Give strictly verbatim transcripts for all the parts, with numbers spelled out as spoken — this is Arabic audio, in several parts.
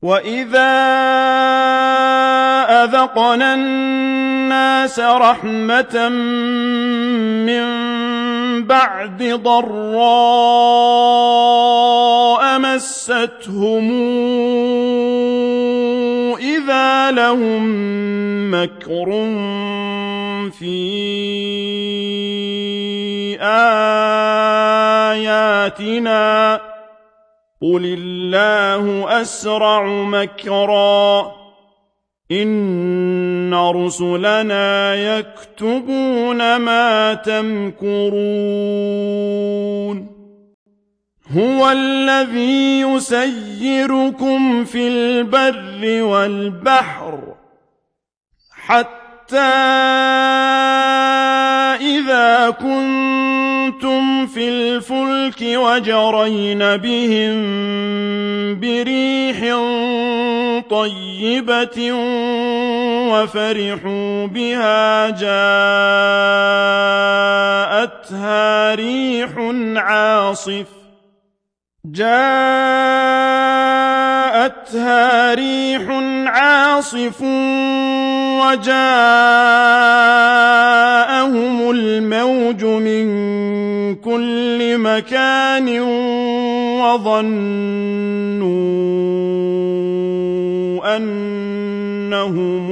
وَإِذَا أَذَقْنَا النَّاسَ رَحْمَةً مِّن بَعْدِ ضَرَّاءَ مَسَّتْهُمْ إِذَا لَهُم مَّكْرٌ فِي آيَاتِنَا قُلِ اللَّهُ أَسْرَعُ مَكْرًا إِنَّ رُسُلَنَا يَكْتُبُونَ مَا تَمْكُرُونَ هُوَ الَّذِي يُسَيِّرُكُمْ فِي الْبَرِّ وَالْبَحْرِ حَتَّى إِذَا كُنتُمْ فِي الْفُلْكِ وَجَرَيْنَ بِهِم بِرِيحٍ طَيِّبَةٍ وَفَرِحُوا بِهَا جَاءَتْهَا رِيحٌ عَاصِفٌ جاءتها ريح عاصف وجاءهم الموج من كل مكان وظنوا أنهم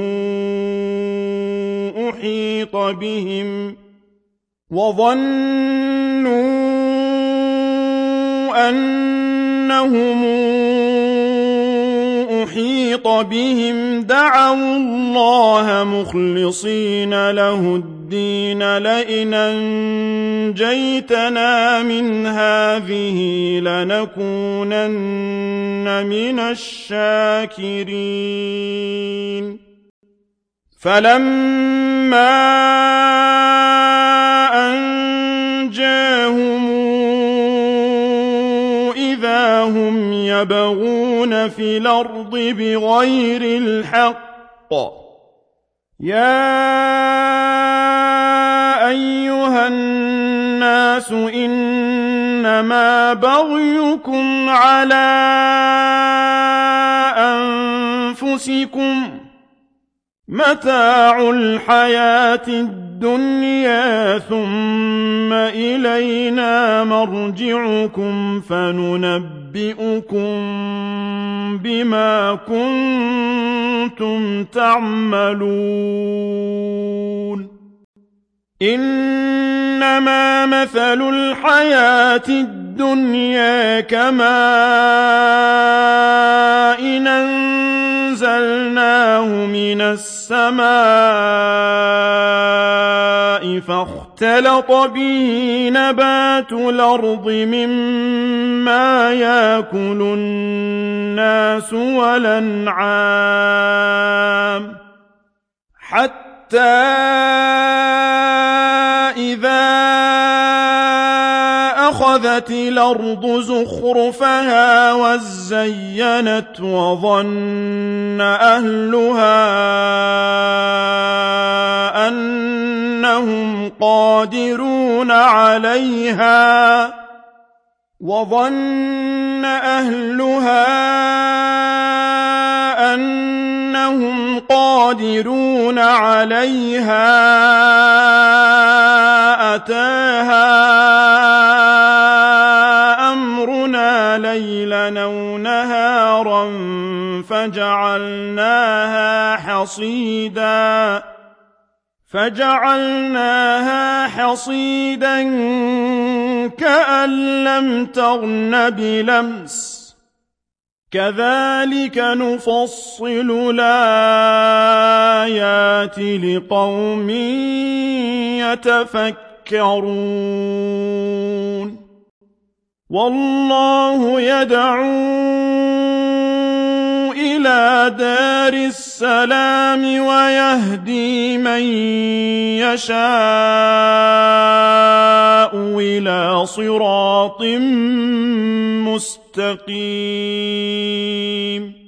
أحيط بهم وظنوا أنهم أحيط بهم دعوا الله مخلصين له الدين لئن أنجيتنا من هذه لنكونن من الشاكرين فلما أنجاهم إذا هم يبغون في الأرض بغير الحق يا أيها الناس إنما بغيكم على أنفسكم متاع الحياة الدنيا ثم إلينا مرجعكم فننبئكم بما كنتم تعملون إنما مثل الحياة الدنيا كماء أنزلناه من السماء فاختلط به نبات الأرض مما يأكل الناس والأنعام حتى إذا أخذت الأرض زخرفها وزينت وظن أهلها أنهم قادرون عليها وظن أهلها أنهم قادرون عليها أتاها أمرنا ليلا أو نهارا فجعلناها حصيدا فجعلناها حصيدا كأن لم تغن بلمس كذلك نفصل الآيات لقوم يتفكرون والله يدعو إلى دار السلام ويهدي من يشاء إلى صراط مستقيم